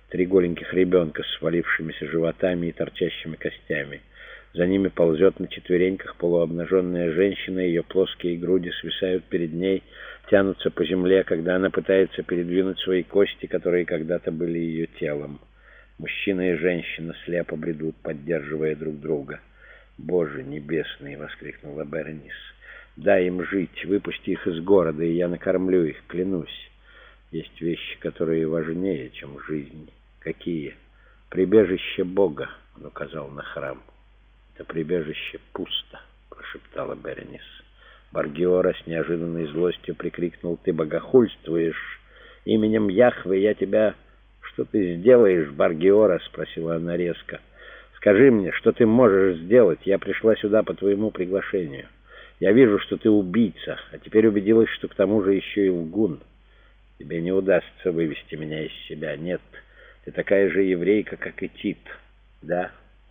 3 голеньких ребенка с свалившимися животами и торчащими костями. За ними ползет на четвереньках полуобнаженная женщина, ее плоские груди свисают перед ней, тянутся по земле, когда она пытается передвинуть свои кости, которые когда-то были ее телом. Мужчина и женщина слепо бредут, поддерживая друг друга. «Боже небесный!» — воскликнула Беренис. «Дай им жить, выпусти их из города, и я накормлю их, клянусь. Есть вещи, которые важнее, чем жизнь». «Какие?» «Прибежище Бога», — он указал на храм. «Это прибежище пусто», — прошептала Беренис. Бар-Гиора с неожиданной злостью прикрикнул: «Ты богохульствуешь! Именем Яхве я тебя...» «Что ты сделаешь, Бар-Гиора?» — спросила она резко. «Скажи мне, что ты можешь сделать? Я пришла сюда по твоему приглашению. Я вижу, что ты убийца, а теперь убедилась, что к тому же еще и лгун. Тебе не удастся вывести меня из себя. Нет, ты такая же еврейка, как и Тит. Да?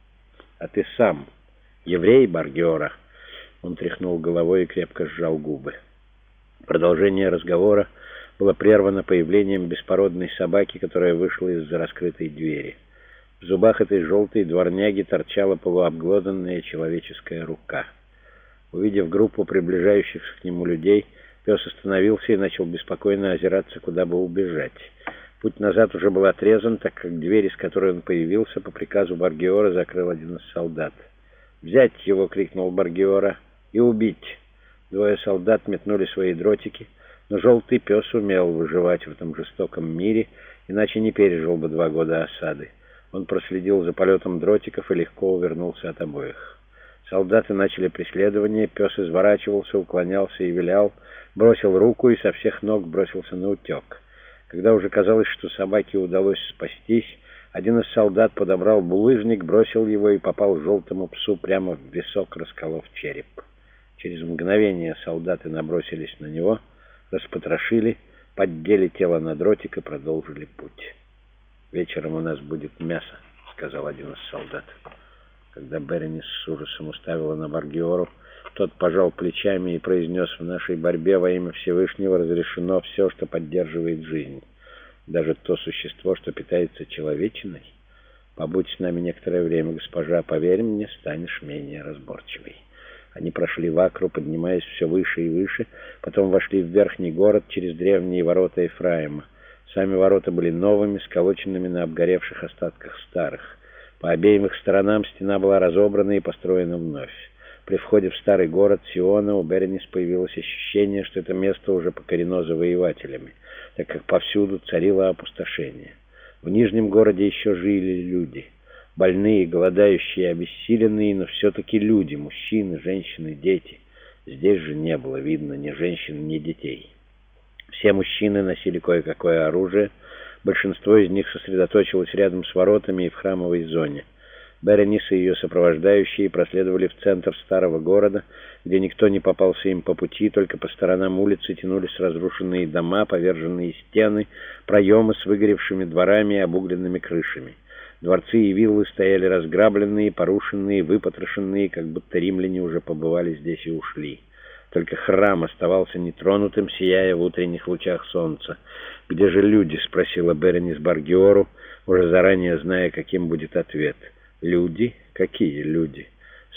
А ты сам еврей, Бар-Гиора?» Он тряхнул головой и крепко сжал губы. Продолжение разговора было прервано появлением беспородной собаки, которая вышла из-за раскрытой двери. В зубах этой желтой дворняги торчала полуобглоданная человеческая рука. Увидев группу приближающихся к нему людей, пес остановился и начал беспокойно озираться, куда бы убежать. Путь назад уже был отрезан, так как дверь, из которой он появился, по приказу Бар-Гиора закрыл один из солдат. «Взять его!» — крикнул Бар-Гиора. «И убить!» 2 солдат метнули свои дротики, но желтый пес умел выживать в этом жестоком мире, иначе не пережил бы 2 года осады. Он проследил за полетом дротиков и легко увернулся от обоих. Солдаты начали преследование, пес изворачивался, уклонялся и вилял, бросил руку и со всех ног бросился на утек. Когда уже казалось, что собаке удалось спастись, один из солдат подобрал булыжник, бросил его и попал желтому псу прямо в висок, расколов череп. Через мгновение солдаты набросились на него, распотрошили, поддели тело на дротик и продолжили путь. «Вечером у нас будет мясо», — сказал один из солдат. Когда Беренис с ужасом уставила на Бар-Гиору, тот пожал плечами и произнес: «В нашей борьбе во имя Всевышнего разрешено все, что поддерживает жизнь, даже то существо, что питается человечиной. Побудь с нами некоторое время, госпожа, поверь мне, станешь менее разборчивой». Они прошли в Акру, поднимаясь все выше и выше, потом вошли в верхний город через древние ворота Ефраима. Сами ворота были новыми, сколоченными на обгоревших остатках старых. По обеим их сторонам стена была разобрана и построена вновь. При входе в старый город Сиона у Беренис появилось ощущение, что это место уже покорено завоевателями, так как повсюду царило опустошение. В Нижнем городе еще жили люди. Больные, голодающие, обессиленные, но все-таки люди, мужчины, женщины, дети. Здесь же не было видно ни женщин, ни детей. Все мужчины носили кое-какое оружие. Большинство из них сосредоточилось рядом с воротами и в храмовой зоне. Беренис и ее сопровождающие проследовали в центр старого города, где никто не попался им по пути, только по сторонам улицы тянулись разрушенные дома, поверженные стены, проемы с выгоревшими дворами и обугленными крышами. Дворцы и виллы стояли разграбленные, порушенные, выпотрошенные, как будто римляне уже побывали здесь и ушли. Только храм оставался нетронутым, сияя в утренних лучах солнца. «Где же люди?» — спросила Беренис Бар-Гиору, уже заранее зная, каким будет ответ. «Люди? Какие люди?»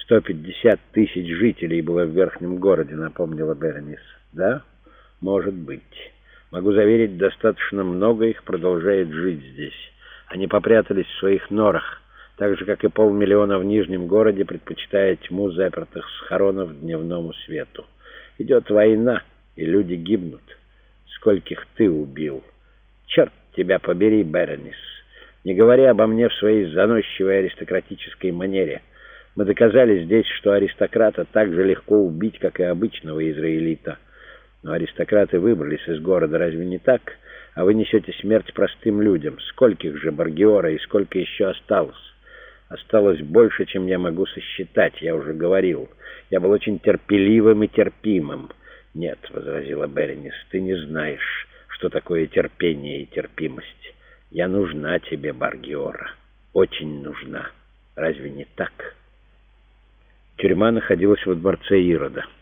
150 тысяч жителей было в верхнем городе, напомнила Беренис. «Да? Может быть. Могу заверить, достаточно много их продолжает жить здесь. Они попрятались в своих норах, так же, как и 500 000 в Нижнем городе, предпочитая тьму запертых схоронов дневному свету. Идет война, и люди гибнут. Скольких ты убил? Черт тебя побери, Беренис. Не говори обо мне в своей заносчивой аристократической манере. Мы доказали здесь, что аристократа так же легко убить, как и обычного израилита. Но аристократы выбрались из города, разве не так? А вы несете смерть простым людям. Скольких же, Бар-Гиора, и сколько еще осталось? Осталось больше, чем я могу сосчитать, я уже говорил. Я был очень терпеливым и терпимым. Нет, — возразила Беренис, — ты не знаешь, что такое терпение и терпимость. Я нужна тебе, Бар-Гиора, очень нужна. Разве не так? Тюрьма находилась во дворце Ирода.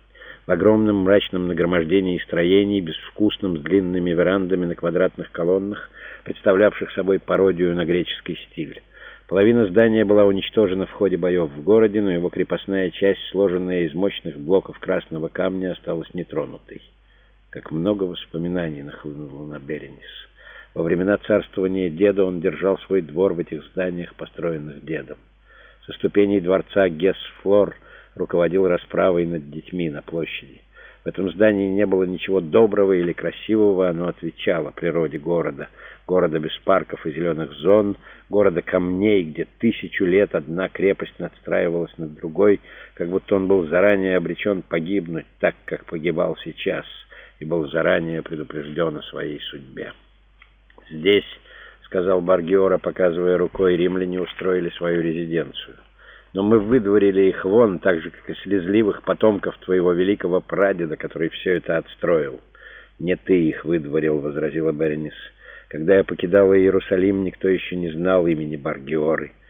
В огромном мрачном нагромождении строений, безвкусном, с длинными верандами на квадратных колоннах, представлявших собой пародию на греческий стиль. Половина здания была уничтожена в ходе боев в городе, но его крепостная часть, сложенная из мощных блоков красного камня, осталась нетронутой. Как много воспоминаний нахлынуло на Беренис. Во времена царствования деда он держал свой двор в этих зданиях, построенных дедом. Со ступеней дворца Гесс-Флор руководил расправой над детьми на площади. В этом здании не было ничего доброго или красивого, оно отвечало природе города. Города без парков и зеленых зон, города камней, где 1000 лет одна крепость надстраивалась над другой, как будто он был заранее обречен погибнуть так, как погибал сейчас, и был заранее предупрежден о своей судьбе. «Здесь, — сказал Бар-Гиора, показывая рукой, — римляне устроили свою резиденцию. Но мы выдворили их вон, так же, как и слезливых потомков твоего великого прадеда, который все это отстроил». «Не ты их выдворил, — возразила Беренис. Когда я покидала Иерусалим, никто еще не знал имени Бар-Гиоры.